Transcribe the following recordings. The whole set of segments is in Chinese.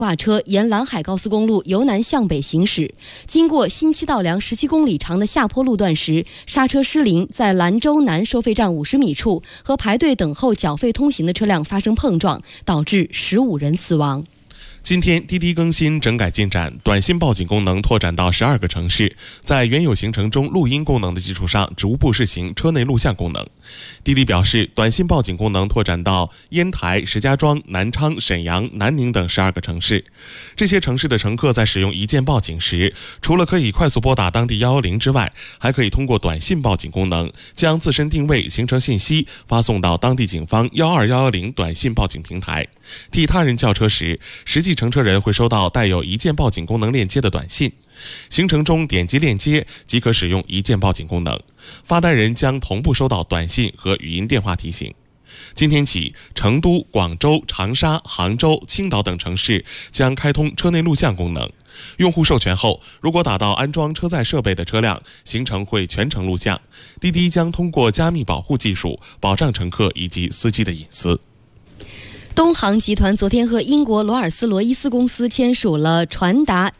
挂车沿兰海高速公路由南向北行驶，经过新七道梁17公里长的下坡路段时，刹车失灵，在兰州南收费站50米处和排队等候缴费通行的车辆发生碰撞，导致15人死亡。 今天滴滴更新整改进展，短信报警功能拓展到12个城市，在原有行程中录音功能的基础上，逐步试行车内录像功能。滴滴表示，短信报警功能拓展到烟台、石家庄、南昌、沈阳、南宁等12个城市。这些城市的乘客在使用一键报警时，除了可以快速拨打当地110之外，还可以通过短信报警功能，将自身定位、行程信息发送到当地警方12110短信报警平台。替他人叫车时，实际乘车人会收到带有一键报警功能链接的短信，行程中点击链接即可使用一键报警功能，发单人将同步收到短信和语音电话提醒。今天起，成都、广州、长沙、杭州、青岛等城市将开通车内录像功能。用户授权后，如果打到安装车载设备的车辆，行程会全程录像。滴滴将通过加密保护技术，保障乘客以及司机的隐私。 东航集团昨天和英国罗尔斯罗伊斯公司签署了传达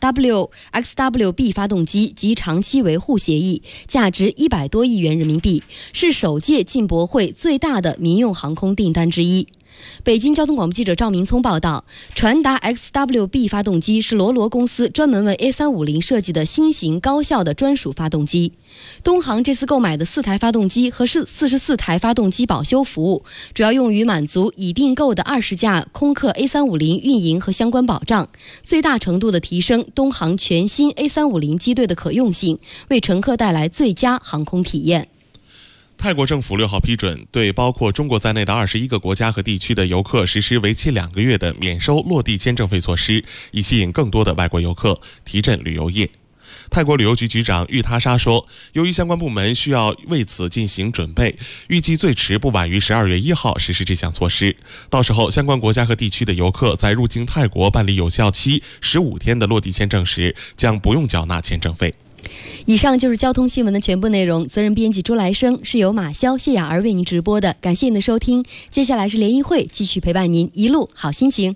XWB 发动机及长期维护协议，价值100多亿元人民币，是首届进博会最大的民用航空订单之一。北京交通广播记者赵明聪报道，传达 XWB 发动机是罗罗公司专门为 A350 设计的新型高效的专属发动机。东航这次购买的4台发动机和44台发动机保修服务，主要用于满足已订购的20架空客 A350 运营和相关保障，最大程度地提升东航全新 A350 机队的可用性，为乘客带来最佳航空体验。 泰国政府6号批准对包括中国在内的21个国家和地区的游客实施为期2个月的免收落地签证费措施，以吸引更多的外国游客，提振旅游业。泰国旅游局局长玉他沙说，由于相关部门需要为此进行准备，预计最迟不晚于12月1号实施这项措施。到时候，相关国家和地区的游客在入境泰国办理有效期15天的落地签证时，将不用缴纳签证费。 以上就是交通新闻的全部内容，责任编辑朱来生，是由马潇、谢雅儿为您直播的，感谢您的收听。接下来是联谊会，继续陪伴您一路好心情。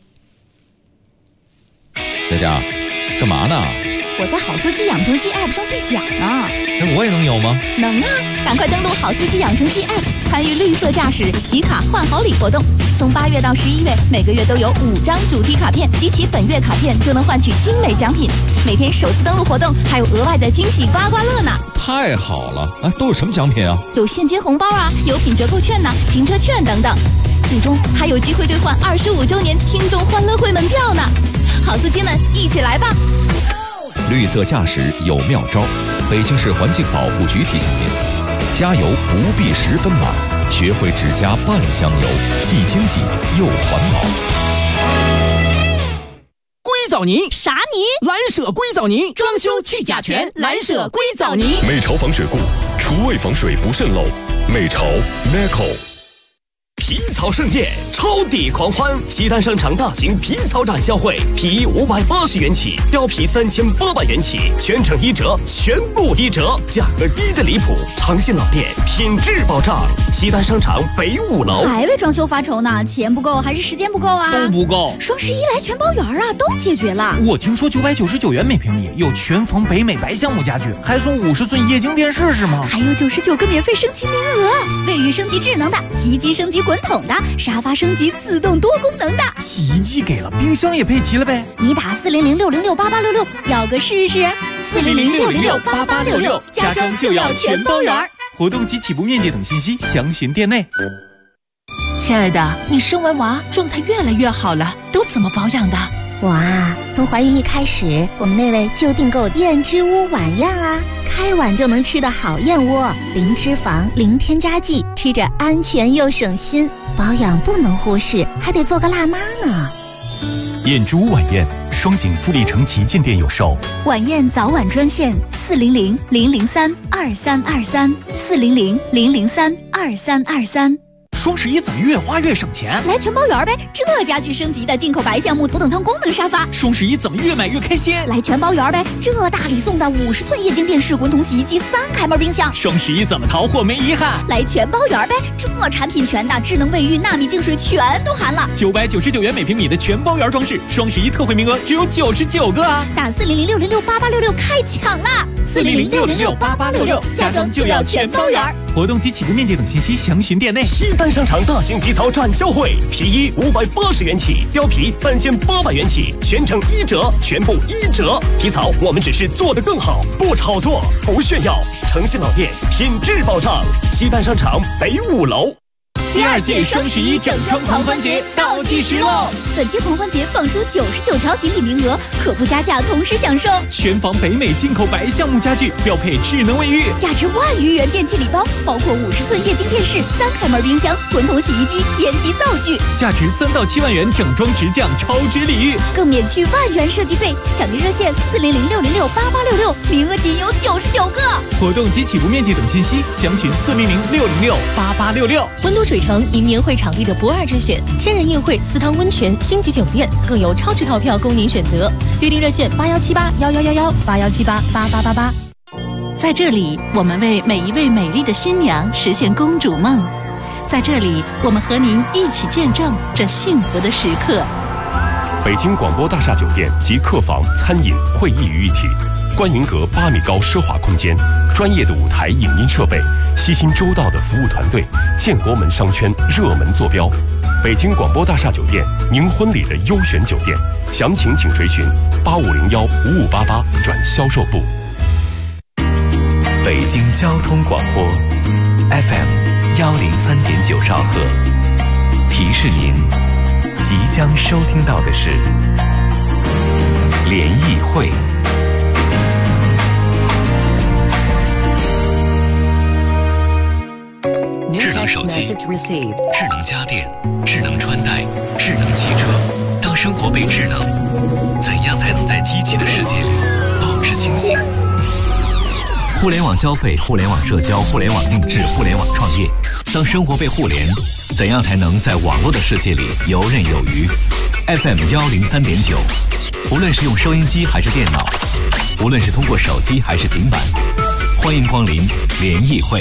佳佳，干嘛呢？ 我在好司机养成记 App 上兑奖呢。 我也能有吗？ 能啊，赶快登录好司机养成记 App， 参与绿色驾驶集卡换好礼活动。从8月到11月，每个月都有5张主题卡片，集齐本月卡片就能换取精美奖品。每天首次登录活动还有额外的惊喜刮刮乐呢。 太好了啊！都有什么奖品啊？ 有现金红包啊，有品折扣券呢，停车券等等。最终还有机会兑换25周年听众欢乐会门票呢。好司机们，一起来吧！ 绿色驾驶有妙招，北京市环境保护局提醒您：加油不必10分满，学会只加半箱油，既经济又环保。 硅藻泥啥泥？ 蓝舍硅藻泥，装修去甲醛，蓝舍硅藻泥。 美潮防水固，厨卫防水不渗漏。美潮 Neco。皮草盛宴，超抵狂欢！西单商场大型皮草展销会，皮衣580元起，貂皮3800元起，全程1折，全部1折，价格低的离谱。长信老店，品质保障。西单商场北5楼。 还为装修发愁呢？钱不够还是时间不够啊？ 都不够。 双11来全包圆啊，都解决了。 我听说999元每平米，有全缝北美白橡木家具，还送50寸液晶电视是吗？ 还有99个免费升级名额，卫浴升级智能的，洗衣机升级滚筒的，沙发升级自动多功能的。 洗衣机给了，冰箱也配齐了呗。 你打400-606-8866，要个试试。400-606-8866，家装就要全包圆。 活动及起步面积等信息详询店内。 亲爱的，你生完娃状态越来越好了，都怎么保养的？ 我啊，从怀孕一开始，我们那位就订购燕之屋晚宴啊，开碗就能吃的好燕窝，零脂肪、零添加剂，吃着安全又省心。保养不能忽视，还得做个辣妈呢。 燕之屋晚宴，双井富力城旗舰店有售。 晚宴早晚专线400-003-2323，400-003-2323。 双11怎么越花越省钱？ 来全包圆呗！这家具升级的进口白橡木头等舱功能沙发。 双11怎么越买越开心？ 来全包圆呗！这大礼送的50寸液晶电视、滚筒洗衣机、3开门冰箱。 双11怎么淘货没遗憾？ 来全包圆呗！这产品全的智能卫浴、纳米净水全都含了。 999元每平米的全包圆装饰，双11特惠名额只有99个啊！ 打400-606-8866开抢啦！400-606-8866，家装就要全包圆。 活动及起步面积等信息详询店内。 西单商场大型皮草展销会，皮衣580元起，貂皮3800元起，全程1折，全部1折。皮草我们只是做得更好，不炒作，不炫耀，诚信老店，品质保障。西单商场北5楼。 第2届双11整装狂欢节倒计时喽！本届狂欢节放出99条锦鲤名额，可不加价同时享受全房北美进口白橡木家具，标配智能卫浴， 价值10000余元电器礼包，包括50寸液晶电视、3开门冰箱、滚筒洗衣机、延吉灶具， 价值3到7万元整装直降超值礼遇， 更免去10000元设计费。抢订热线400-606-8866，名额仅有99个。 活动及起步面积等信息详询400-606-8866。 温都水城迎年会场地的不二之选，千人宴会、4汤温泉、星级酒店，更有超值套票供您选择。预订热线8178111181788888。 在这里，我们为每一位美丽的新娘实现公主梦。在这里，我们和您一起见证这幸福的时刻。 北京广播大厦酒店集客房、餐饮、会议于一体，观云阁8米高奢华空间，专业的舞台影音设备，悉心周到的服务团队，建国门商圈热门坐标。北京广播大厦酒店，您婚礼的优选酒店，详情请垂询8501-5588转销售部。 北京交通广播 FM 103.9兆赫，提示您即将收听到的是联谊会。智能手机、智能家电、智能穿戴、智能汽车。当生活被智能，怎样才能在机器的世界里保持清醒？互联网消费、互联网社交、互联网定制、互联网创业。当生活被互联，怎样才能在网络的世界里游刃有余？ FM 103.9，无论是用收音机还是电脑，无论是通过手机还是平板，欢迎光临联谊会。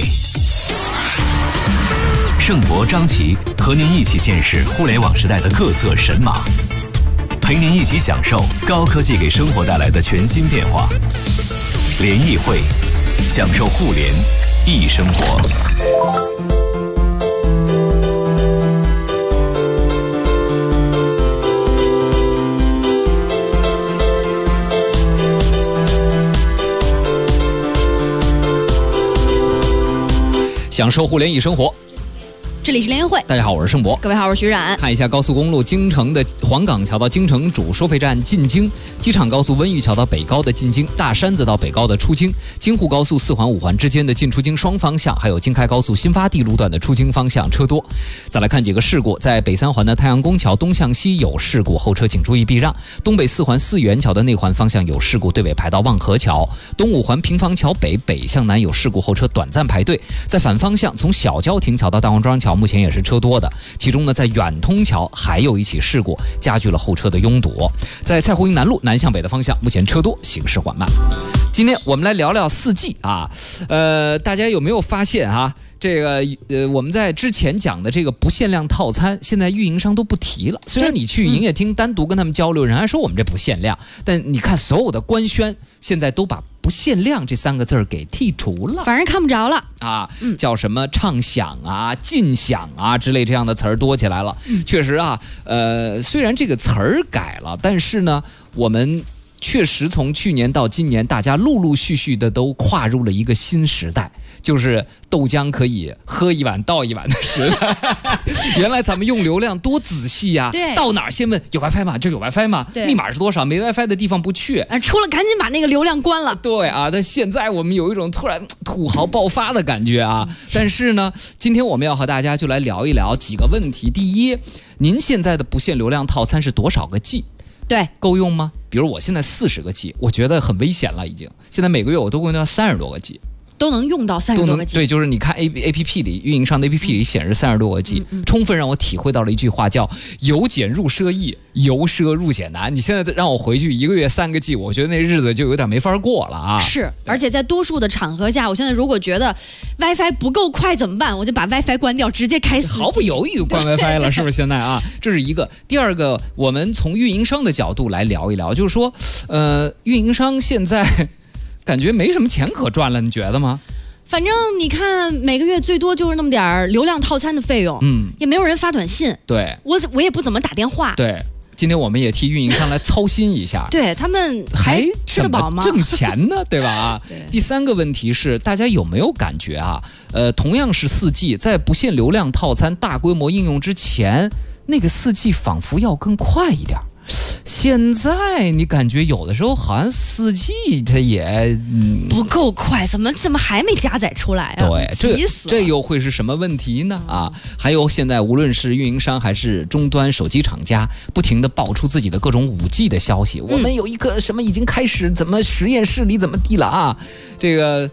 盛博、张琪和您一起见识互联网时代的各色神马，陪您一起享受高科技给生活带来的全新变化。联谊会，享受互联易生活。 享受互联易生活。 这里是联谊会， 大家好，我是盛博。 各位好，我是徐冉。 看一下高速公路京城的黄岗桥到京城主收费站进京，机场高速温榆桥到北高的进京，大山子到北高的出京，京沪高速4环5环之间的进出京双方向，还有京开高速新发地路段的出京方向车多。再来看几个事故，在北3环的太阳宫桥东向西有事故，后车请注意避让。东北4环4元桥的内环方向有事故，对尾排到望河桥。东5环平房桥北北向南有事故，后车短暂排队。在反方向从小郊亭桥到大王庄桥目前也是车多的，其中呢，在远通桥还有一起事故，加剧了后车的拥堵。在蔡湖营南路南向北的方向，目前车多，行驶缓慢。今天我们来聊聊4G啊，大家有没有发现啊？这个我们在之前讲的这个不限量套餐，现在运营商都不提了。虽然你去营业厅单独跟他们交流，人家说我们这不限量，但你看所有的官宣现在都把不限量这3个字给剔除了， 反正看不着了啊，叫什么畅享啊、尽享啊之类这样的词儿多起来了。确实啊，虽然这个词儿改了，但是呢，我们确实从去年到今年，大家陆陆续续的都跨入了一个新时代，就是豆浆可以喝一碗倒一碗的时代。原来咱们用流量多仔细呀，到哪儿先问有 WiFi 吗？这有 WiFi 吗？密码是多少？没 WiFi 的地方不去， 出了赶紧把那个流量关了。 对啊，但现在我们有一种突然土豪爆发的感觉啊。但是呢，今天我们要和大家就来聊一聊几个问题。第一，您现在的不限流量套餐是多少个 G？ 对， 够用吗？比如我现在40个 G， 我觉得很危险了，已经。现在每个月我都会用到30多个 G。 都能用到36个 G。 对，就是你看 APP 里运营商的 APP 里显示36个 G，充分让我体会到了一句话，叫由俭入奢易，由奢入俭难。你现在让我回去1个月3个 G， 我觉得那日子就有点没法过了啊。 是，而且在多数的场合下，我现在如果觉得 WiFi 不够快怎么办？我就把 WiFi 关掉，直接开4G， 毫不犹豫关 WiFi 了，是不是？现在啊，这是一个。第二个，我们从运营商的角度来聊一聊，就是说，运营商现在感觉没什么钱可赚了，你觉得吗？ 反正你看，每个月最多就是那么点流量套餐的费用，也没有人发短信， 对， 我也不怎么打电话， 对。今天我们也替运营商来操心一下， 对他们还吃得饱吗？ 挣钱呢，对吧？啊，第三个问题是，大家有没有感觉啊？同样是4G，在不限流量套餐大规模应用之前，那个4G 仿佛要更快一点。现在你感觉有的时候好像4G 它也不够快，怎么还没加载出来啊？ 对， 急死了！ 这又会是什么问题呢？啊，还有现在无论是运营商还是终端手机厂家，不停地爆出自己的各种5G 的消息。我们有一个什么已经开始怎么实验室里怎么地了啊？这个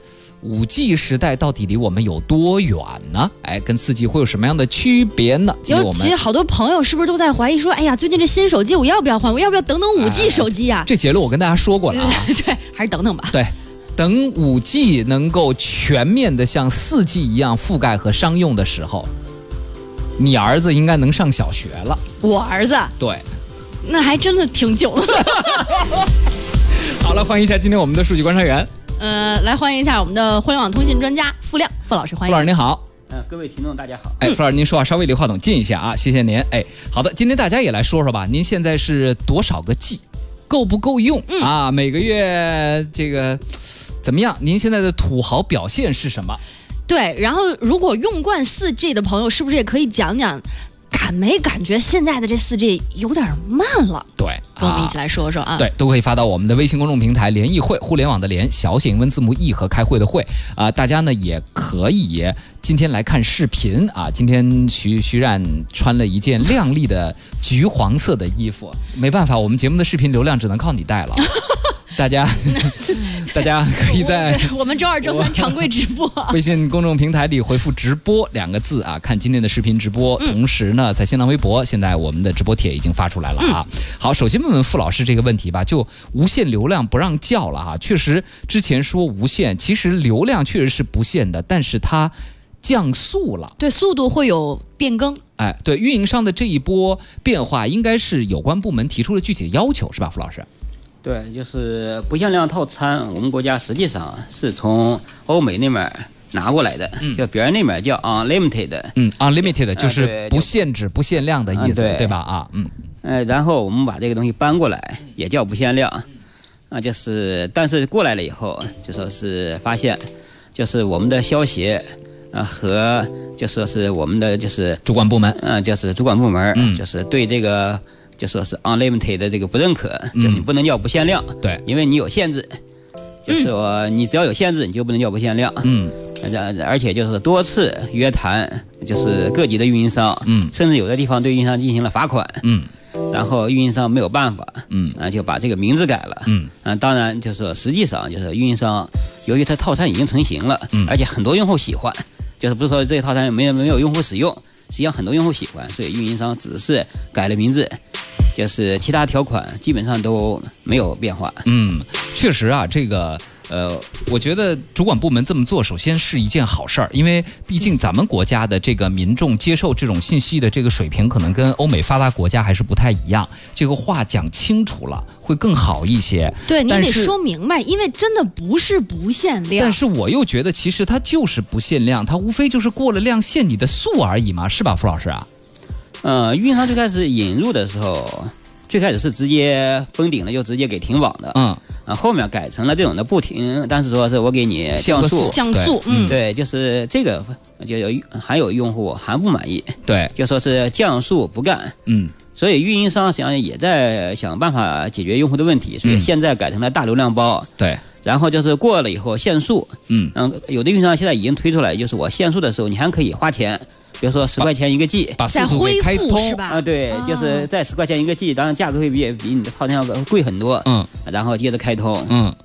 5G 时代到底离我们有多远呢？哎，跟4G 会有什么样的区别呢？ 尤其好多朋友是不是都在怀疑说，哎呀，最近这新手机我要不要换？我要不要等5G 手机啊？ 这结论我跟大家说过了啊， 对，还是等等吧。 对，等5G 能够全面的像4G 一样覆盖和商用的时候，你儿子应该能上小学了。 我儿子？ 对， 那还真的挺久了。 好了，欢迎一下今天我们的数据观察员。 来欢迎一下我们的互联网通信专家付亮，付老师，欢迎。 付老师您好。 各位听众大家好。 哎，付老师您说话稍微离话筒近一下啊，谢谢您。哎，好的，今天大家也来说说吧，您现在是多少个 G， 够不够用啊？每个月这个怎么样？您现在的土豪表现是什么？ 对，然后如果用惯4G 的朋友，是不是也可以讲讲？感没感觉现在的这4G 有点慢了？ 对， 跟我们一起来说说啊。 对，都可以发到我们的微信公众平台联谊会，互联网的联，小写英文字母 E 和开会的会啊。大家呢也可以今天来看视频啊。今天徐冉穿了一件亮丽的橘黄色的衣服，没办法，我们节目的视频流量只能靠你带了。大家可以在我们周2、周3常规直播微信公众平台里回复“直播”2个字啊，看今天的视频直播。同时呢，在新浪微博，现在我们的直播帖已经发出来了啊。好，首先问问付老师这个问题吧，就无限流量不让叫了哈。确实，之前说无限，其实流量确实是不限的，但是它降速了， 对，速度会有变更。 哎，对，运营商的这一波变化，应该是有关部门提出了具体的要求，是吧，付老师？ 对，就是不限量套餐，我们国家实际上是从欧美那边拿过来的，就别人那边叫 unlimited，unlimited 就是不限制、不限量的意思，对吧？啊， 然后我们把这个东西搬过来，也叫不限量，但是过来了以后，就说是发现，就是我们的消协和就说是我们的就是主管部门， 就是主管部门，就是对这个。就说是 unlimited 的这个不认可，就是你不能叫不限量， 对， 因为你有限制，就是说你只要有限制，你就不能叫不限量，而且就是多次约谈，就是各级的运营商，甚至有的地方对运营商进行了罚款，然后运营商没有办法，就把这个名字改了，当然就是说实际上就是运营商由于它套餐已经成型了，而且很多用户喜欢，就是不是说这个套餐没有用户使用，实际上很多用户喜欢，所以运营商只是改了名字。就是其他条款基本上都没有变化。 确实啊，这个我觉得主管部门这么做，首先是一件好事儿，因为毕竟咱们国家的这个民众接受这种信息的这个水平，可能跟欧美发达国家还是不太一样。这个话讲清楚了，会更好一些。 对，你得说明白，因为真的不是不限量。 但是我又觉得，其实它就是不限量，它无非就是过了量限你的速而已嘛，是吧，付老师啊？ 运营商最开始引入的时候，最开始是直接封顶了就直接给停网的，后面改成了这种的不停，但是说是我给你降速，对，就是这个就还有用户还不满意， 对， 就说是降速不干，所以运营商实际上也在想办法解决用户的问题，所以现在改成了大流量包， 对。 然后就是过了以后限速，有的运营商现在已经推出来，就是我限速的时候你还可以花钱，比如说10块钱1个 G， 把速度给开通是吧？ 对，就是在10块钱1个 G， 当然价格会比你的套餐要贵很多，然后接着开通，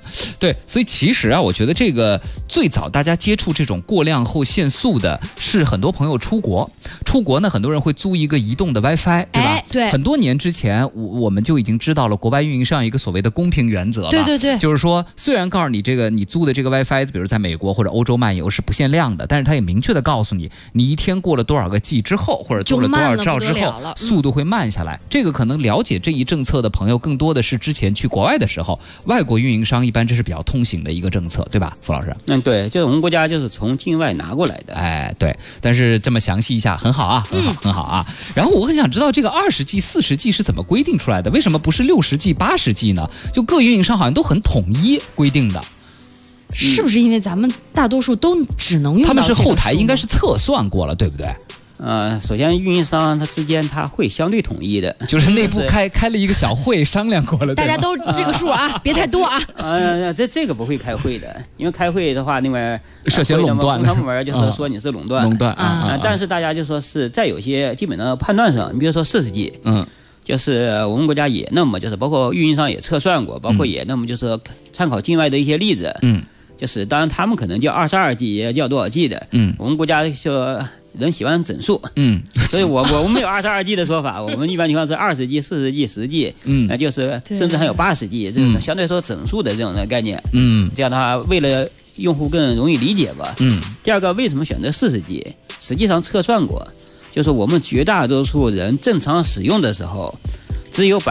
对，所以其实啊，我觉得这个最早大家接触这种过量后限速的是很多朋友出国呢，很多人会租一个移动的 WiFi， 对吧？ 对， 很多年之前我们就已经知道了国外运营商一个所谓的公平原则了。 对， 就是说虽然告诉你这个你租的这个 WiFi， 比如在美国或者欧洲漫游是不限量的，但是它也明确的告诉你，你一天过了多少个 G 之后，或者做了多少兆之后，速度会慢下来。这个可能了解这一政策的朋友更多的是之前去国外的时候，外国运营商一般这是比较通行的一个政策，对吧，傅老师？ 对，就是我们国家就是从境外拿过来的。 对，但是这么详细一下，很好啊，很好啊。然后我很想知道这个20G、40G 是怎么规定出来的？为什么不是60G、80G 呢？就各运营商好像都很统一规定的。 是不是因为咱们大多数都只能用到？ 他们是后台应该是测算过了，对不对？ 首先运营商它之间它会相对统一的， 就是内部开了一个小会商量过了， 大家都这个数啊，别太多啊。 这个不会开会的，因为开会的话，另外涉嫌垄断， 工商部门就说你是垄断，但是大家就说是在有些基本的判断上，你比如说40G，就是我们国家也那么就是包括运营商也测算过，包括也那么就是参考境外的一些例子，就是当然他们可能叫22G 也叫多少 G 的，我们国家就人喜欢整数，所以我们没有22G 的说法，我们一般情况是20G、40G、10G，那就是甚至还有80G 这种相对来说整数的这种的概念，这样的话为了用户更容易理解吧。第二个，为什么选择40G？实际上测算过，就是我们绝大多数人正常使用的时候，只有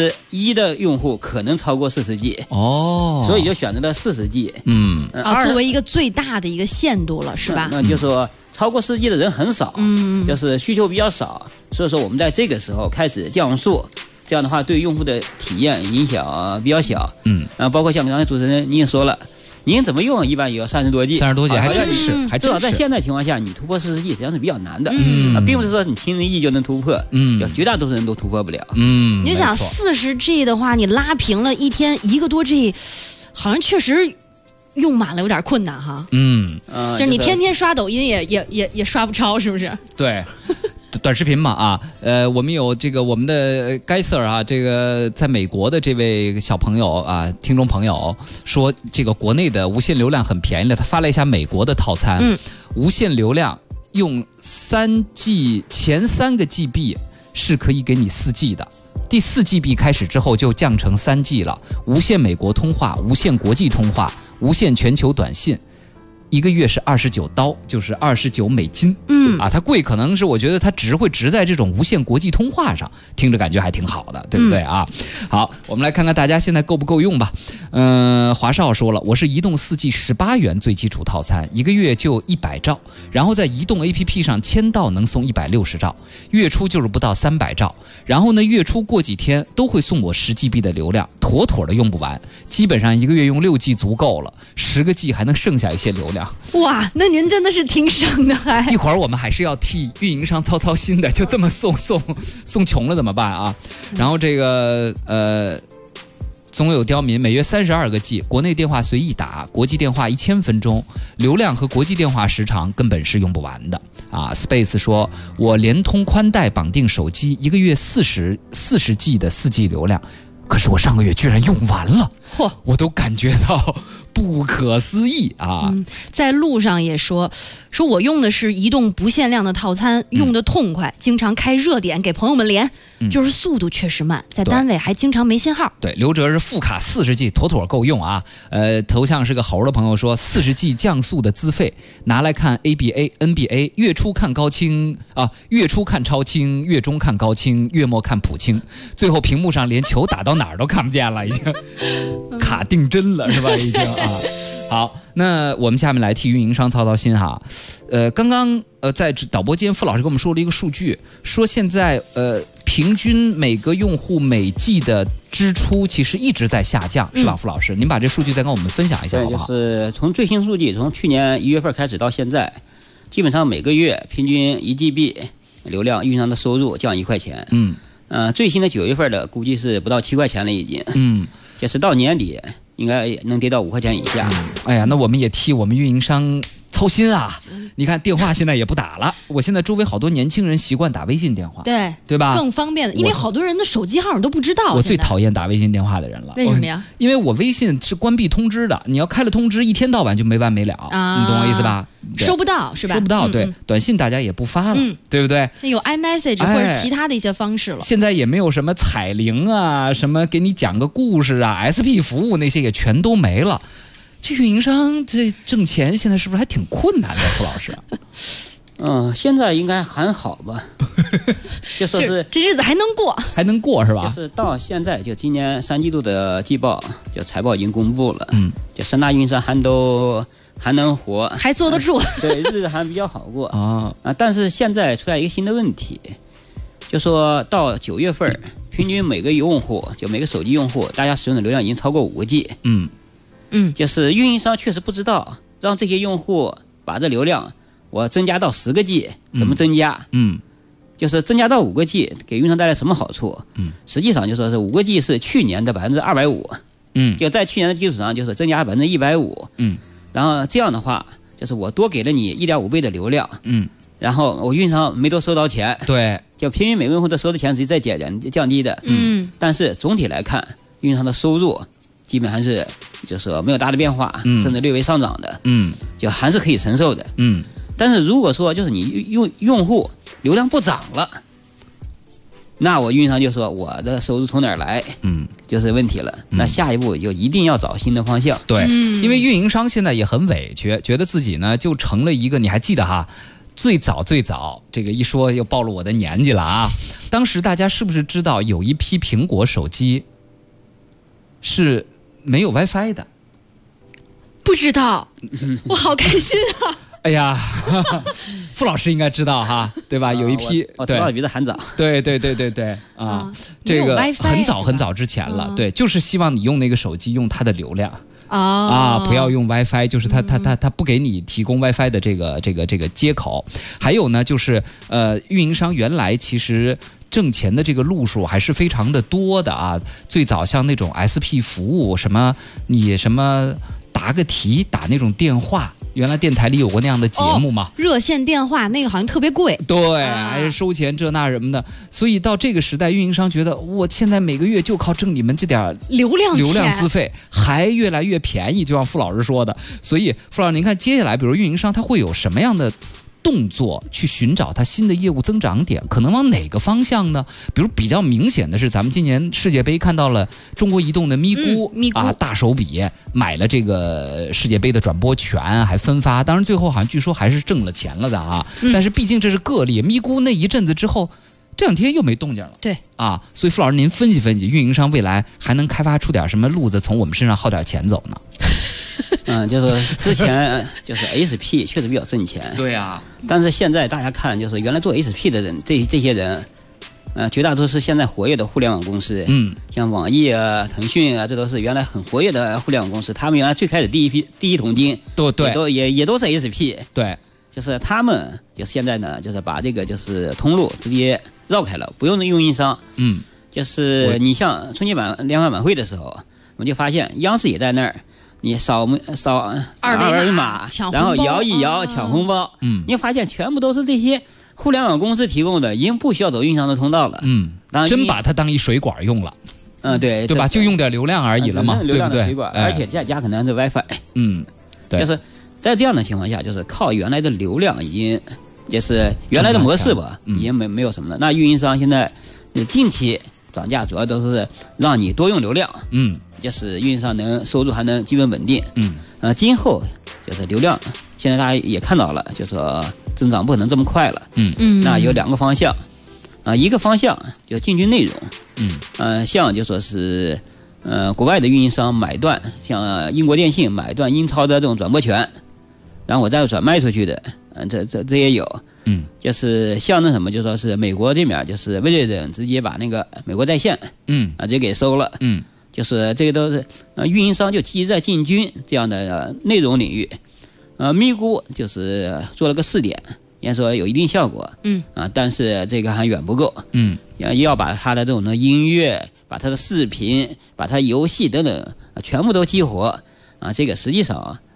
1%的用户可能超过40G，所以就选择了40G。 作为一个最大的一个限度了，是吧？ 那就是说超过40G的人很少，就是需求比较少，所以说我们在这个时候开始降速，这样的话对用户的体验影响比较小。包括像刚才主持人您也说了。您怎么用一般也要30多 G， 还真是， 至少在现在情况下，你突破40G 实际上是比较难的，并不是说你轻易就能突破，绝大多数人都突破不了。 你就想40G 的话，你拉平了一天1个多 G， 好像确实用满了有点困难哈。就是你天天刷抖音也刷不超，是不是？ 对。短视频嘛啊，我们有这个我们的该 Sir 啊，这个在美国的这位小朋友啊，听众朋友说，这个国内的无线流量很便宜了，他发了一下美国的套餐，无线流量用3G 前3个 GB 是可以给你4G 的，第4GB 开始之后就降成3G 了，无线美国通话、无线国际通话、无线全球短信。1个月是29刀，就是29美金。它贵可能是我觉得它值会值在这种无线国际通话上，听着感觉还挺好的，对不对啊？好，我们来看看大家现在够不够用吧。华少说了，我是移动4G 18元最基础套餐，1个月就100兆，然后在移动 APP 上签到能送160兆，月初就是不到300兆，然后呢月初过几天都会送我10GB 的流量，妥妥的用不完，基本上1个月用6G 足够了，10个 G 还能剩下一些流量。 哇，那您真的是挺省的还。 一会儿我们还是要替运营商操心的，就这么送穷了怎么办啊？然后这个总有刁民，每月32个 G， 国内电话随意打，国际电话1000分钟，流量和国际电话时长根本是用不完的啊。Space 说，我联通宽带绑定手机，1个月40G 的4G 流量，可是我上个月居然用完了，我都感觉到不可思议啊！ 在路上也说我用的是移动不限量的套餐，用的痛快，经常开热点给朋友们连，就是速度确实慢，在单位还经常没信号。 对，刘哲是副卡40G 妥妥够用啊。头像是个猴的朋友说，40G 降速的资费拿来看 ABA、NBA， 月初看高清啊，月初看超清，月中看高清，月末看普清，最后屏幕上连球打到哪儿都看不见了，已经卡定帧了是吧？已经啊。好，那我们下面来替运营商操心哈。刚刚在导播间傅老师给我们说了一个数据，说现在平均每个用户每季的支出其实一直在下降，是吧？傅老师，您把这数据再跟我们分享一下好不好？ 就是从最新数据，从去年1月份开始到现在，基本上每个月平均1GB 流量运营商的收入降1块钱。最新的9月份的估计是不到7块钱了已经。就是到年底应该能跌到5块钱以下。 哎呀，那我们也替我们运营商操心啊！你看电话现在也不打了，我现在周围好多年轻人习惯打微信电话，对吧？ 更方便的，因为好多人的手机号你都不知道。 我最讨厌打微信电话的人了。 为什么呀？ 因为我微信是关闭通知的，你要开了通知，一天到晚就没完没了，你懂我意思吧？ 收不到是吧？ 收不到，对，短信大家也不发了，对不对？ 有 iMessage 或者其他的一些方式了。 现在也没有什么彩铃啊，什么给你讲个故事啊 ，SP 服务那些也全都没了。这运营商这挣钱现在是不是还挺困难的，傅老师？ 现在应该还好吧？就说是这日子还能过是吧？ 就是到现在就今年3季度的季报，就财报已经公布了，就3大运营商还能活， 还坐得住， 对，日子还比较好过但是现在出来一个新的问题，就说到9月份，平均每个用户就每个手机用户，大家使用的流量已经超过5个 G。就是运营商确实不知道让这些用户把这流量我增加到10个 G 怎么增加，就是增加到5个 G 给运营商带来什么好处？实际上就说是5个 G 是去年的250%，就在去年的基础上就是增加150%，然后这样的话就是我多给了你1.5倍的流量，然后我运营商没多收到钱， 对， 就平均每个用户的收的钱是在降低的，但是总体来看，运营商的收入基本还是就是没有大的变化，甚至略微上涨的，就还是可以承受的，但是如果说就是你用户流量不涨了，那我运营商就说我的收入从哪儿来，就是问题了。那下一步就一定要找新的方向。 对，因为运营商现在也很委屈，觉得自己呢就成了一个，你还记得哈？最早这个一说又暴露我的年纪了啊！当时大家是不是知道有一批苹果手机是没有 WiFi 的？ 不知道，我好开心啊！ 哎呀，傅老师应该知道哈，对吧？有一批我知道比这还早。 对啊，这个很早之前了，对，就是希望你用那个手机用它的流量。不要用 WiFi， 就是它不给你提供 WiFi 的这个接口。还有呢，就是运营商原来其实挣钱的这个路数还是非常的多的啊。最早像那种 SP 服务，你答个题打那种电话。原来电台里有过那样的节目嘛？ 热线电话那个好像特别贵， 对，还是收钱这那什么的。所以到这个时代，运营商觉得我现在每个月就靠挣你们这点流量资费，还越来越便宜，就像傅老师说的。所以傅老师，您看接下来，比如运营商他会有什么样的动作去寻找它新的业务增长点，可能往哪个方向呢？比如比较明显的是，咱们今年世界杯看到了中国移动的咪咕大手笔买了这个世界杯的转播权，还分发，当然最后好像据说还是挣了钱了的啊。但是毕竟这是个例，咪咕那一阵子之后，这2天又没动静了。 对所以傅老师您分析分析，运营商未来还能开发出点什么路子，从我们身上薅点钱走呢？ 就是之前就是 HP 确实比较挣钱， 对啊， 但是现在大家看，就是原来做 HP 的人，这些人，绝大多数是现在活跃的互联网公司，像网易啊、腾讯啊，这都是原来很活跃的互联网公司。他们原来最开始第一桶金，也都是 HP， 对， 就是他们就是现在呢，就是把这个就是通路直接绕开了，不用运营商，就是你像春节联欢晚会的时候，我们就发现央视也在那儿。你扫二维码，然后摇一摇抢红包，你发现全部都是这些互联网公司提供的，已经不需要走运营商的通道了。 真把它当一水管用了。 对吧？就用点流量而已了嘛， 对不对？水管，而且再加可能是 WiFi。 对， 就是在这样的情况下，就是靠原来的流量已经，就是原来的模式吧，已经没有什么了。那运营商现在近期涨价主要都是让你多用流量，就是运营商能收入还能基本稳定，今后就是流量，现在大家也看到了，就是说增长不可能这么快了，那有2个方向，一个方向就进军内容，像就说是国外的运营商买断，像英国电信买断英超的这种转播权，然后我再转卖出去的，这也有，就是像那什么，就说是美国这面就是威瑞登直接把那个美国在线，直接给收了，就是这个都是运营商就积极在进军这样的内容领域，咪咕就是做了个试点，应该说有一定效果，但是这个还远不够，要把它的这种的音乐、把它的视频、把它游戏等等全部都激活，这个实际上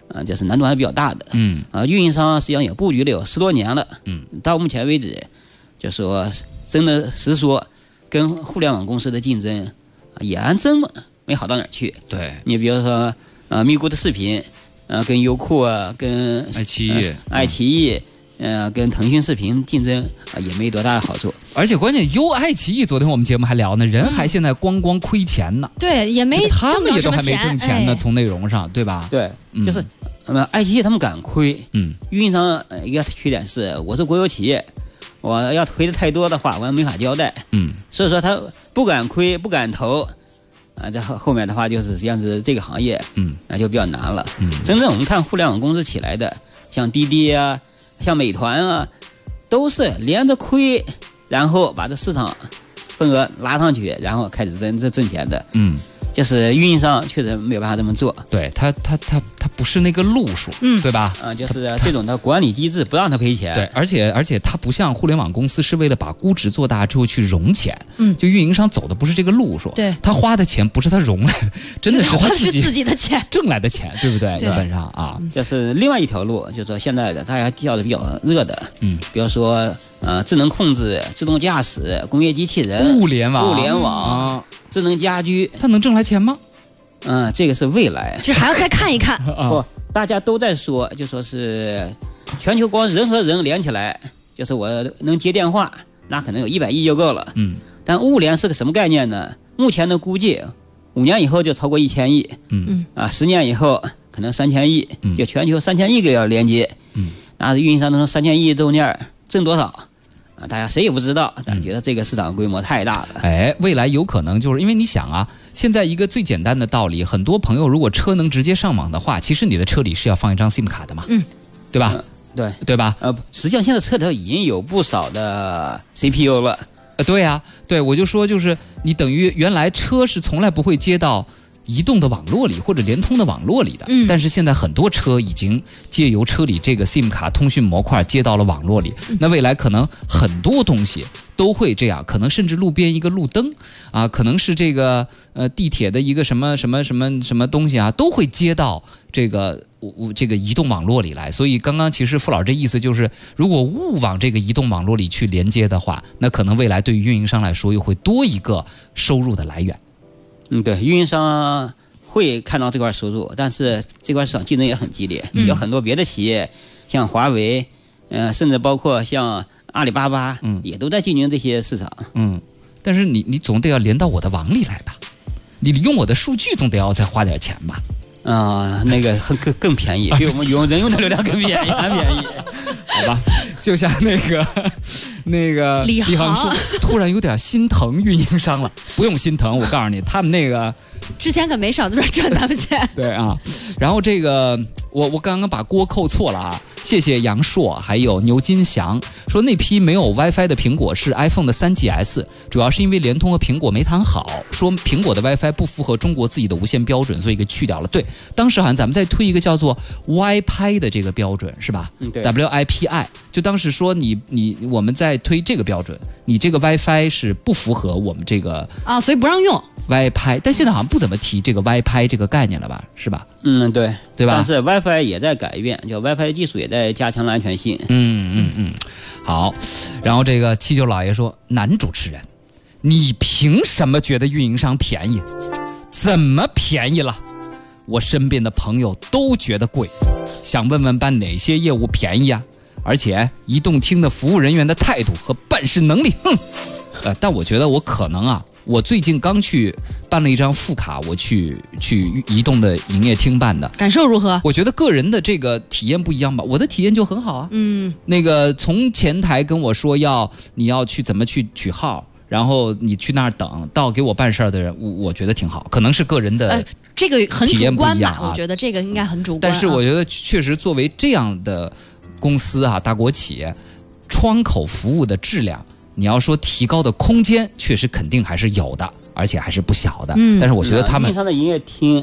就是难度还是比较大的。运营商实际上也布局了有10多年了。到目前为止，就说真的是说跟互联网公司的竞争也还真没好到哪儿去。 对， 你比如说咪咕的视频，跟优酷啊，跟爱奇艺。跟腾讯视频竞争也没多大的好处， 而且关键爱奇艺昨天我们节目还聊呢，人还现在光亏钱呢。 对，也没他们也都还没挣钱呢，从内容上，对吧？ 对，就是爱奇艺他们敢亏，运营商一个缺点是，我是国有企业，我要亏的太多的话，我也没法交代。所以说他不敢亏，不敢投。这后面的话就是实际上是这个行业，那就比较难了。真正我们看互联网公司起来的，像滴滴啊。像美团啊，都是连着亏，然后把这市场份额拉上去，然后开始挣钱的。就是运营商确实没有办法这么做。 对，他不是那个路数，对吧？ 就是这种的管理机制不让他赔钱。 对，而且他不像互联网公司是为了把估值做大之后去融钱。就运营商走的不是这个路数。 对， 他花的钱不是他融来的，真的是他自己的钱挣来的钱，对不对？基本上啊， 就是另外一条路，就是说现在的大家叫的比较热的，比如说智能控制、自动驾驶、工业机器人、 物联网。智能家居， 它能挣来钱吗？ 这个是未来， 这还要再看一看。 不，大家都在说，就说是全球光人和人连起来，就是我能接电话，那可能有100亿就够了。但物联是个什么概念呢？目前的估计，5年以后就超过1000亿。10年以后可能3000亿，就全球3000亿个要连接。那运营商能从3000亿中间挣多少？大家谁也不知道，但觉得这个市场规模太大了。 未来有可能就是因为你想啊，现在一个最简单的道理，很多朋友如果车能直接上网的话，其实你的车里是要放一张 SIM 卡的嘛，对吧？对吧？ 实际上现在车头已经有不少的 CPU 了。 对呀，对，我就说就是你等于原来车是从来不会接到移动的网络里或者联通的网络里的，但是现在很多车已经借由车里这个 SIM 卡通讯模块接到了网络里，那未来可能很多东西都会这样，可能甚至路边一个路灯啊，可能是这个地铁的一个什么东西啊，都会接到这个移动网络里来。所以刚刚其实傅老师这意思就是，如果误往这个移动网络里去连接的话，那可能未来对于运营商来说又会多一个收入的来源。 对，运营商会看到这块收入，但是这块市场竞争也很激烈，有很多别的企业，像华为，甚至包括像阿里巴巴，也都在竞争这些市场。 但是你总得要连到我的网里来吧？你用我的数据总得要再花点钱吧？ 那个更便宜，比我们人用的流量更便宜，还便宜。 好吧，就像那个李航说，突然有点心疼运营商了。不用心疼，我告诉你，他们那个之前可没少在这赚他们钱。 对啊，然后这个我刚刚把锅扣错了啊，谢谢杨硕还有牛金祥说那批没有 WiFi 的苹果是 iPhone 的3GS， 主要是因为联通和苹果没谈好，说苹果的 WiFi 不符合中国自己的无线标准，所以给去掉了。对，当时好像咱们在推一个叫做 WiFi 的这个标准是吧？ 对 WIPI， 就当时说我们在推这个标准，你这个 WiFi 是不符合我们这个所以不让用 WiFi， 但现在好像不怎么提这个 WiFi 这个概念了吧？是吧？ 对吧？ 但是 WiFi 也在改变，就 WiFi 技术也在加强了安全性。 好，然后这个七九老爷说，男主持人，你凭什么觉得运营商便宜？怎么便宜了？我身边的朋友都觉得贵，想问问办哪些业务便宜啊？而且移动厅的服务人员的态度和办事能力，但我觉得我可能啊，我最近刚去办了一张副卡，我去移动的营业厅办的， 感受如何？ 我觉得个人的这个体验不一样吧，我的体验就很好啊。那个从前台跟我说你要去怎么去取号，然后你去那儿等到给我办事儿的人，我觉得挺好，可能是个人的这个很主观吧， 我觉得这个应该很主观。 但是我觉得确实作为这样的公司啊，大国企业，窗口服务的质量，你要说提高的空间，确实肯定还是有的，而且还是不小的。但是我觉得他们运营商的营业厅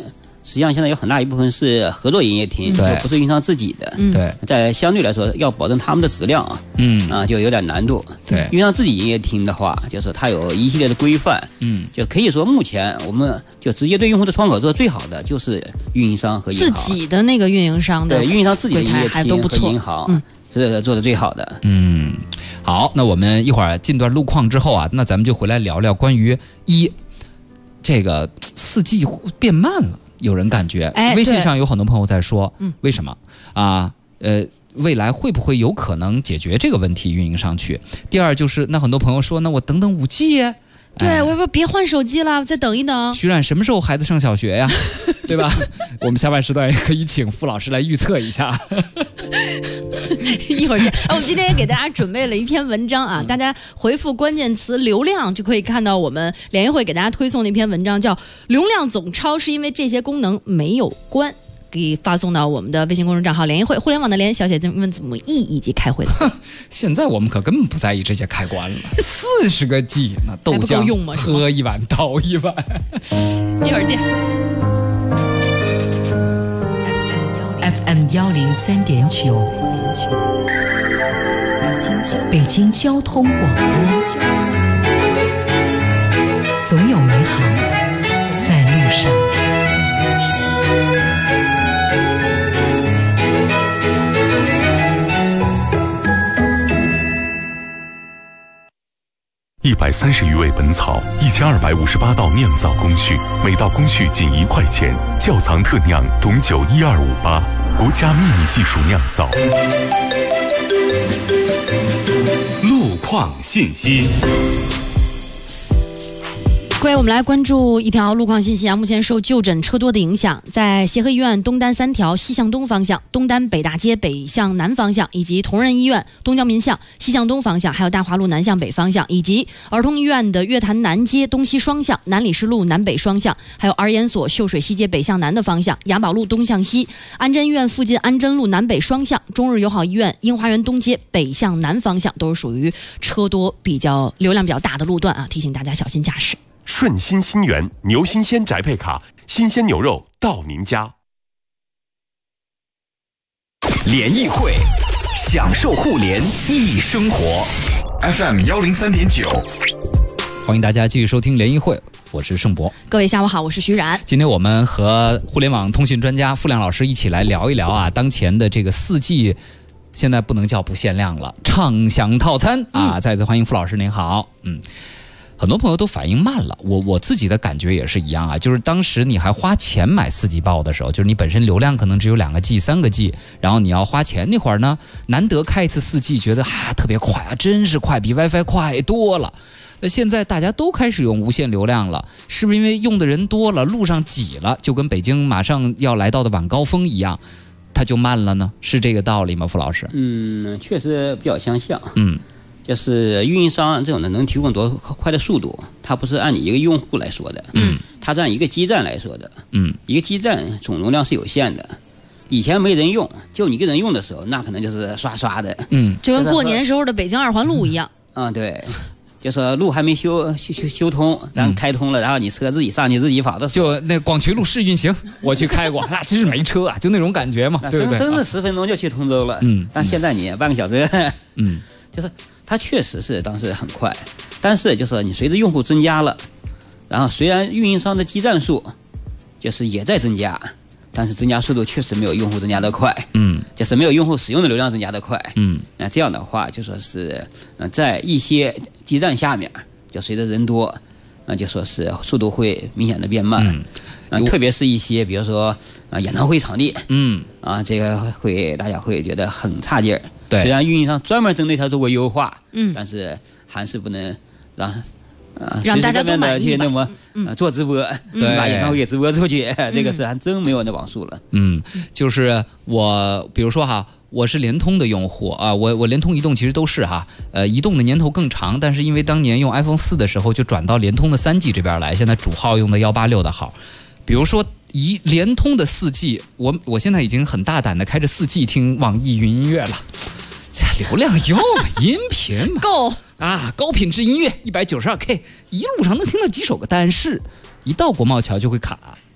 实际上现在有很大一部分是合作营业厅，不是运营商自己的。 对， 在相对来说要保证他们的质量就有点难度。 对， 运营商自己营业厅的话，就是它有一系列的规范。就可以说目前我们就直接对用户的窗口做最好的就是运营商和银行自己的那个运营商的， 对，运营商自己的营业厅和银行是做的最好的。 好，那我们一会儿进段路况之后啊，那咱们就回来聊聊关于这个4G 变慢了。有人感觉，微信上有很多朋友在说，为什么啊？未来会不会有可能解决这个问题？运营上去。第二就是，那很多朋友说，那我等等5G。 对，我说别换手机了，再等一等。 徐冉什么时候孩子上小学呀？对吧？我们下半时段也可以请傅老师来预测一下。 一会儿见。我们今天也给大家准备了一篇文章啊，大家回复关键词流量就可以看到我们联谊会给大家推送的一篇文章，叫流量总超是因为这些功能没有关。给发送到我们的微信公众账号联谊会互联网的联小写字母 E 以及开会的。 现在我们可根本不在意这些开关了，40个 G 那豆浆喝一碗倒一碗。 一会儿见。 FM 103.9，北京交通广播，总有美好在路上。 130余味本草，1258道酿造工序，每道工序仅1块钱。窖藏特酿种酒12588，国家秘密技术酿造。 路况信息。 各位，我们来关注一条路况信息啊。目前受就诊车多的影响，在协和医院东单3条西向东方向、东单北大街北向南方向，以及同仁医院东交民巷西向东方向，还有大华路南向北方向，以及儿童医院的月坛南街东西双向、南礼士路南北双向，还有儿研所秀水西街北向南的方向、雅宝路东向西、安贞医院附近安贞路南北双向、中日友好医院樱花园东街北向南方向，都是属于车多流量比较大的路段啊，提醒大家小心驾驶。 顺心新源牛新鲜宅配卡，新鲜牛肉到您家。 联谊会，享受互联易生活。FM 103.9， 欢迎大家继续收听联谊会，我是盛博。 各位下午好，我是徐冉。 今天我们和互联网通讯专家傅亮老师一起来聊一聊啊，当前的这个4G。现在不能叫不限量了，畅享套餐啊！再次欢迎傅老师，您好。很多朋友都反应慢了，我自己的感觉也是一样啊，就是当时你还花钱买4G 包的时候，就是你本身流量可能只有2个 G、3个 G， 然后你要花钱，那会儿呢，难得开一次4G，觉得特别快啊，真是快，比 WiFi 快多了。那现在大家都开始用无线流量了，是不是因为用的人多了，路上挤了，就跟北京马上要来到的晚高峰一样，它就慢了呢？是这个道理吗，傅老师？ 确实比较相像。就是运营商这种的能提供多快的速度，它不是按你一个用户来说的，它是按一个基站来说的，一个基站总容量是有限的。以前没人用，就你一个人用的时候，那可能就是刷刷的， 就跟过年时候的北京2环路一样。 对。就说路还没修通，然后开通了，然后你车自己上去自己跑的时候， 就那广渠路试运行，我去开过，那真是没车啊，就那种感觉嘛，对不对？ 真是10分钟就去通州了，但现在你半个小时，就是它确实是当时很快，但是就是你随着用户增加了，然后虽然运营商的基站数就是也在增加，但是增加速度确实没有用户增加的快，就是没有用户使用的流量增加的快，那这样的话就说是在一些基站下面，就随着人多，就说是速度会明显的变慢，特别是一些比如说演唱会场地，这个大家会觉得很差劲儿。 对， 虽然运营商专门针对它做过优化，但是还是不能让大家都满意吧。那么做直播，把演唱会给直播出去，这个是还真没有那网速了。 就是我，比如说哈，我是联通的用户啊，我联通、移动其实都是哈，移动的年头更长，但是因为当年用 iPhone 4的时候就转到联通的3G 这边来，现在主号用的186的号，比如说。联通的4G， 我现在已经很大胆的开着4G 听网易云音乐了，这流量用音频够啊，高品质音乐192K， 一路上能听到几首歌，但是一到国贸桥就会卡。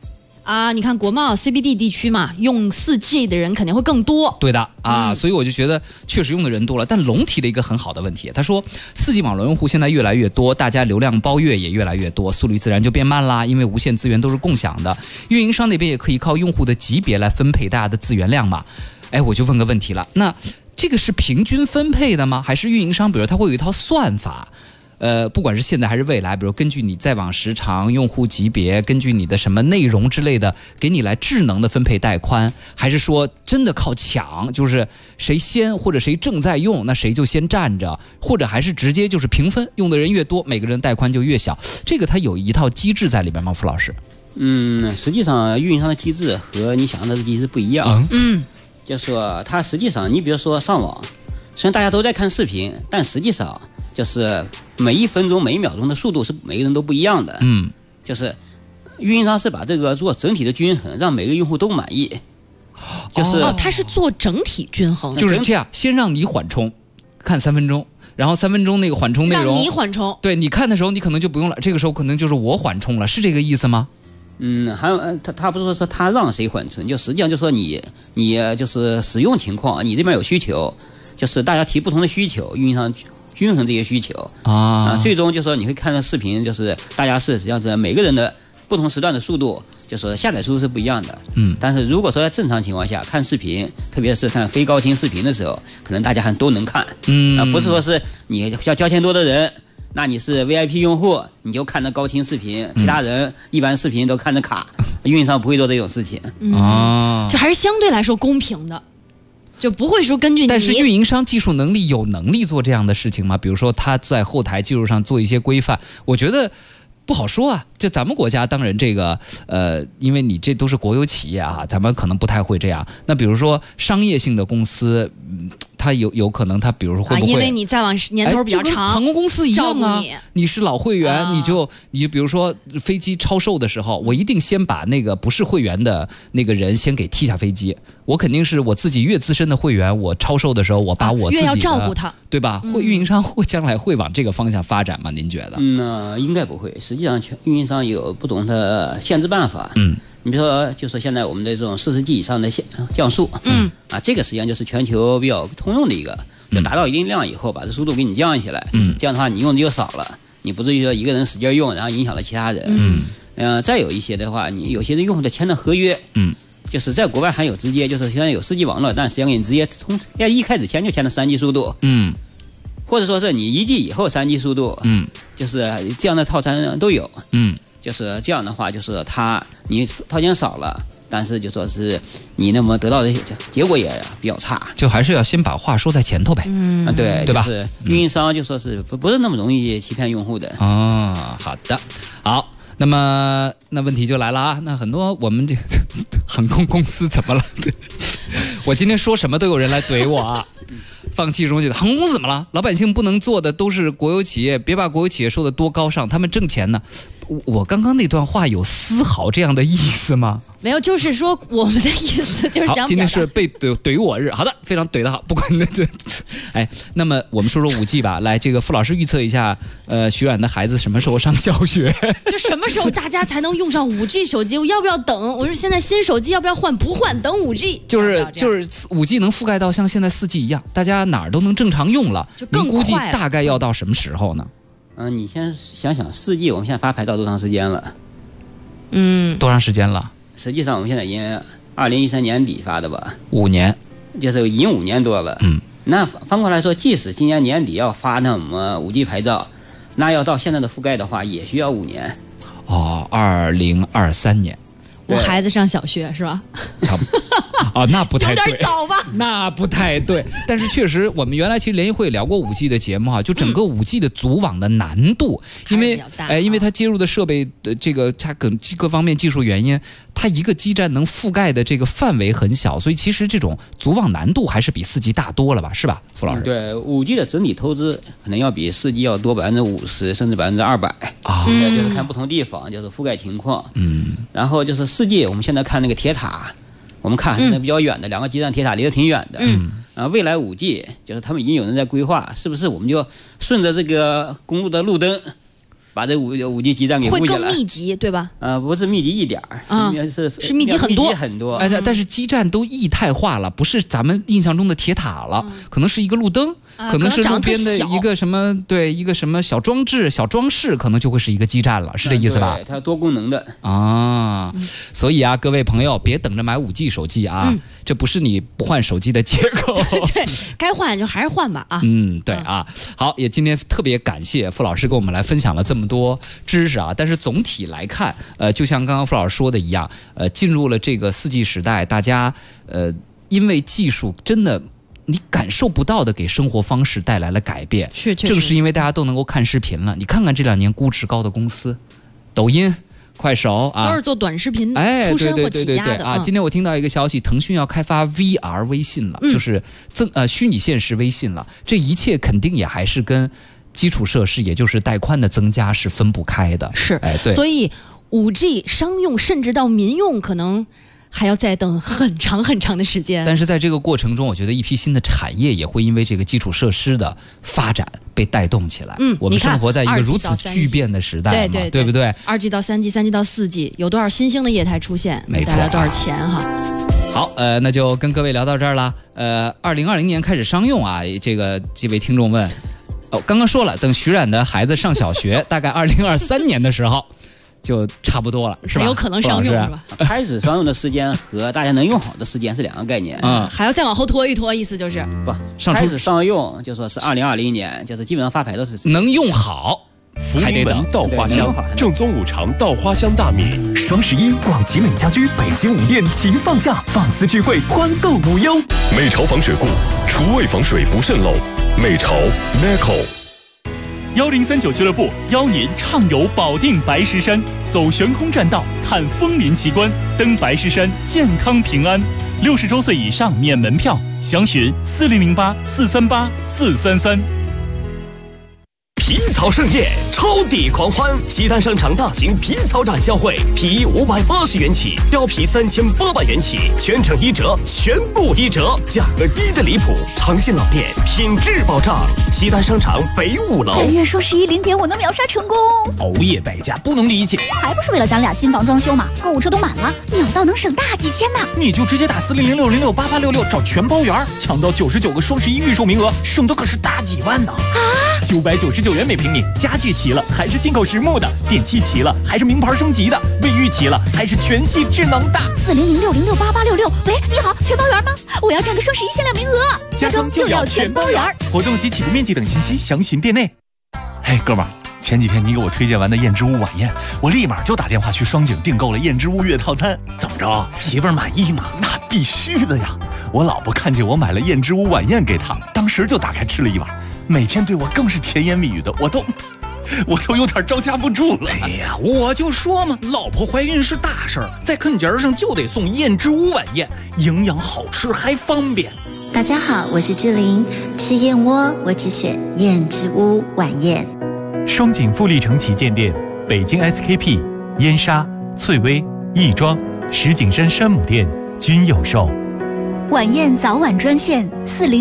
啊，你看国贸 CBD 地区嘛，用4G 的人肯定会更多。 对的啊，所以我就觉得确实用的人多了。但龙提了一个很好的问题，他说4G 网络用户现在越来越多，大家流量包月也越来越多，速率自然就变慢啦，因为无线资源都是共享的，运营商那边也可以靠用户的级别来分配大家的资源量嘛。哎，我就问个问题了，那这个是平均分配的吗？还是运营商比如他会有一套算法？不管是现在还是未来，比如根据你在网时长、用户级别，根据你的什么内容之类的，给你来智能的分配带宽，还是说真的靠抢，就是谁先或者谁正在用，那谁就先站着，或者还是直接就是平分，用的人越多，每个人带宽就越小，这个它有一套机制在里边吗？傅老师？ 实际上运营商的机制和你想象的机制不一样。就是说它实际上，你比如说上网，虽然大家都在看视频，但实际上就是每1分钟、每1秒钟的速度是每个人都不一样的。就是运营商是把这个做整体的均衡，让每个用户都满意。就是它是做整体均衡， 就是这样，先让你缓冲，看3分钟。然后3分钟那个缓冲内容， 让你缓冲， 对，你看的时候你可能就不用了，这个时候可能就是我缓冲了，是这个意思吗？ 还有他不是说他让谁缓冲，就实际上就说你就是使用情况，你这边有需求，就是大家提不同的需求，运营商均衡这些需求最终就说你会看到视频，就是大家是实际上是每个人的不同时段的速度，就说下载速度是不一样的。但是如果说在正常情况下看视频，特别是看非高清视频的时候，可能大家还都能看。不是说是你交钱多的人，那你是 VIP 用户，你就看着高清视频，其他人一般视频都看着卡，运营商不会做这种事情。 这还是相对来说公平的，就不会说根据你。 但是运营商技术能力有能力做这样的事情吗？比如说他在后台技术上做一些规范，我觉得不好说啊。就咱们国家当然这个因为你这都是国有企业啊，咱们可能不太会这样。那比如说商业性的公司，它有可能它比如说会不会因为你在网年头比较长， 就跟航空公司一样啊，你是老会员，你就比如说飞机超售的时候，我一定先把那个不是会员的那个人先给踢下飞机。我肯定是我自己越资深的会员，我超售的时候，我把我自己的越要照顾他， 对吧？运营商将来会往这个方向发展吗？您觉得？ 应该不会。实际上，运营商有不同的限制办法。你比如说，就说现在我们的这种40G 以上的降速，这个实际上就是全球比较通用的一个，就达到一定量以后，把这速度给你降下来，这样的话你用的就少了，你不至于说一个人使劲用，然后影响了其他人。再有一些的话，你有些用户的签的合约，就是在国外还有直接就是现在有4G 网络，但实际上给你直接从一开始签就签的3G 速度，或者说是你1G 以后3G 速度，就是这样的套餐都有，就是这样的话，就是你套件少了，但是就说是你那么得到的结果也比较差， 就还是要先把话说在前头呗。 对吧？ 就是运营商就说是不是那么容易欺骗用户的。 好的，好。那么那问题就来了啊，那很多我们这航空公司怎么了？我今天说什么都有人来怼我啊。放弃中觉得航空公司怎么了？老百姓不能做的都是国有企业，别把国有企业说的多高尚，他们挣钱呢。我刚刚那段话有丝毫这样的意思吗？ 没有，就是说我们的意思就是想表达。 好，今天是被怼我日，好的，非常怼得好，不管那这，那么我们说说5G 吧。来，这个傅老师预测一下，徐冉的孩子什么时候上小学？ 就什么时候大家才能用上5G 手机？我要不要等？我说现在新手机要不要换？不换，等5G。 就是5G 能覆盖到像现在4G 一样，大家哪儿都能正常用了。 就更快了。 您估计大概要到什么时候呢？ 你先想想4G 我们现在发牌照多长时间了？ 多长时间了？ 实际上我们现在已经2013年底发的吧 ，5年， 就是已经5年多了。那反过来说，即使今年年底要发那么5G 牌照，那要到现在的覆盖的话，也需要5年。 2023年。 我孩子上小学是吧？ 那不太对， 有点早吧？ 那不太对。但是确实，我们原来其实联谊会聊过5G 的节目哈，就整个5G 的组网的难度，因为它接入的设备的这个它各方面技术原因，它一个基站能覆盖的这个范围很小，所以其实这种组网难度还是比4G 大多了吧？是吧，傅老师？ 对，5G 的整体投资可能要比4G 要多50%甚至200%就是看不同地方，就是覆盖情况。然后就是4G，我们现在看那个铁塔，我们看还是比较远的，2个基站铁塔离得挺远的。未来5G，就是他们已经有人在规划，是不是我们就顺着这个公路的路灯， 把这5 G 基站给布下来， 会更密集，对吧？ 不是密集一点是密集很多很多。 但是基站都异态化了，不是咱们印象中的铁塔了，可能是一个路灯，可能是路边的一个什么一个什么小装置、小装饰，可能就会是一个基站了，是这意思吧？ 对，它多功能的啊。所以啊，各位朋友，别等着买5G 手机啊，这不是你不换手机的借口。 对，该换就还是换吧啊。 对啊。好，也今天特别感谢傅老师跟我们来分享了这么多知识啊。但是总体来看，就像刚刚傅老师说的一样，进入了这个4G 时代，大家因为技术真的你感受不到的给生活方式带来了改变，正是因为大家都能够看视频了。你看看这2年估值高的公司，抖音、快手啊， 都是做短视频出身或起家的啊。今天我听到一个消息，腾讯要开发 VR 微信了，就是虚拟现实微信了。这一切肯定也还是跟基础设施，也就是带宽的增加是分不开的。 是， 对。 所以5G 商用甚至到民用，可能还要再等很长很长的时间。 但是在这个过程中，我觉得一批新的产业也会因为这个基础设施的发展被带动起来。我们生活在一个如此巨变的时代嘛，对不对 ？2G 到3G、3G 到4G，有多少新兴的业态出现，带来多少钱哈？ 好，那就跟各位聊到这儿了。2020年开始商用啊，这位听众问，刚刚说了，等徐冉的孩子上小学，大概2023年的时候。就差不多了，是吧？ 有可能商用是吧？ 开始商用的时间和大家能用好的时间是2个概念还要再往后拖一拖，意思就是不开始商用，就说是2020年，就是基本上发牌都是能用好。 福临门稻花香，正宗5常稻花香大米。 双11，广吉美家居北京5店齐放价，放肆聚会，欢购无忧。 美潮防水库，厨卫防水不渗漏。美潮 Neco。 1039俱乐部邀您畅游保定白石山，走悬空栈道，看枫林奇观，登白石山健康平安。60周岁以上免门票，详询4008 438 433。 皮草盛宴，超抵狂欢！西单商场大型皮草展销会，皮衣580元起，貂皮3800元起，全程1折，全部1折，价格低的离谱。诚信老店，品质保障。西单商场北5楼。 本月双110点，我能秒杀成功！ 熬夜败家不能理解， 还不是为了咱俩新房装修嘛？购物车都满了，秒到能省大几千呢！ 你就直接打4006068866找全包圆，抢到99个双11预售名额，省的可是大几万呢！ 啊 ！999元每平米，家具齐了还是进口实木的，电器齐了还是名牌升级的，卫浴齐了还是全系智能的。 4006068866，喂，你好，全包圆吗？我要占个双11限量名额， 家装就要全包圆。活动及起步面积等信息详询店内。 嘿，哥们儿，前几天你给我推荐完的燕之屋晚宴，我立马就打电话去双井订购了燕之屋月套餐。 怎么着，媳妇儿满意吗？ 那必须的呀！我老婆看见我买了燕之屋晚宴给她，当时就打开吃了一碗，每天对我更是甜言蜜语的，我都有点招架不住了。 哎呀，我就说嘛，老婆怀孕是大事儿，在啃节上就得送燕之屋晚宴，营养好吃还方便。 大家好，我是志玲，吃燕窝我只选燕之屋晚宴。 双井富力城旗舰店，北京 SKP、燕莎、翠微、亦庄、石景山山姆店均有售。 晚宴早晚专线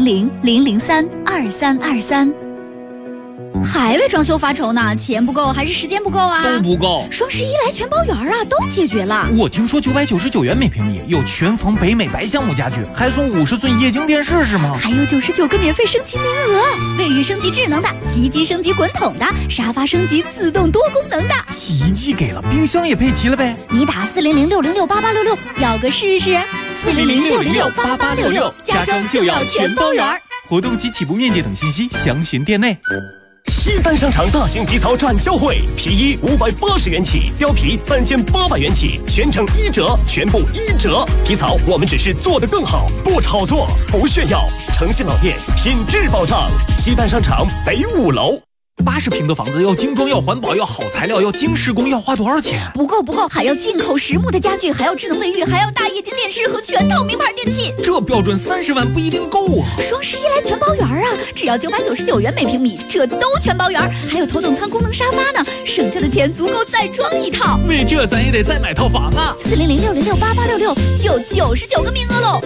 400-003-2323。还为装修发愁呢？钱不够还是时间不够啊？ 都不够。 双11来全包圆啊，都解决了。 我听说999元每平米有全房北美白橡木家具，还送50寸液晶电视是吗？ 还有99个免费升级名额，卫浴升级智能的，洗衣机升级滚筒的，沙发升级自动多功能的。 洗衣机给了，冰箱也配齐了呗？ 你打400-606-8866，要个试试。400-606-8866，家装就要全包圆。 活动及起步面积等信息详询店内。 西单商场大型皮草展销会，皮衣580元起，貂皮3800元起，全程1折，全部1折。皮草我们只是做得更好，不炒作，不炫耀。诚信老店，品质保障。西单商场北5楼。 80平的房子要精装，要环保，要好材料，要精施工，要花多少钱？ 不够，还要进口实木的家具，还要智能卫浴，还要大液晶电视和全套名牌电器。 这标准30万不一定够啊！ 双11来全包圆啊，只要999元每平米，这都全包圆，还有头等舱功能沙发呢，省下的钱足够再装一套。 为这咱也得再买套房啊 ！400-606-8866，就99个名额喽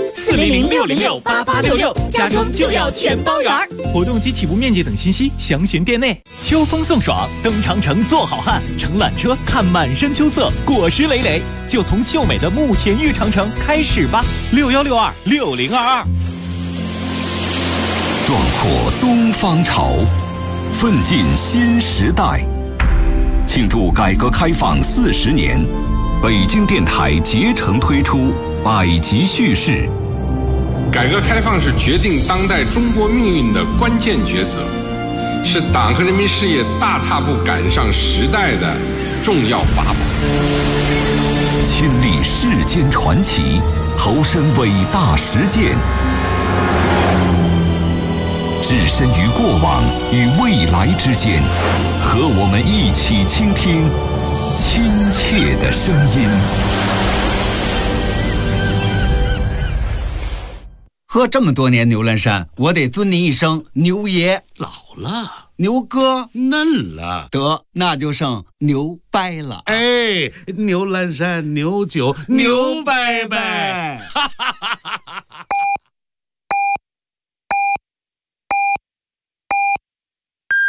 ！400-606-8866，家装就要全包圆。 活动及起步面积等信息详询店内。 秋风送爽，登长城做好汉，乘缆车看满山秋色，果实累累，就从秀美的慕田峪长城开始吧。61626022， 壮阔东方潮，奋进新时代。庆祝改革开放40年，北京电台竭诚推出百集叙事。 改革开放是决定当代中国命运的关键抉择，是党和人民事业大踏步赶上时代的重要法宝。 亲历世间传奇，投身伟大实践，置身于过往与未来之间，和我们一起倾听亲切的声音。 喝这么多年牛栏山，我得尊您一声牛爷。 老了， 牛哥嫩了， 得那就剩牛掰了。 哎，牛栏山牛酒牛掰掰。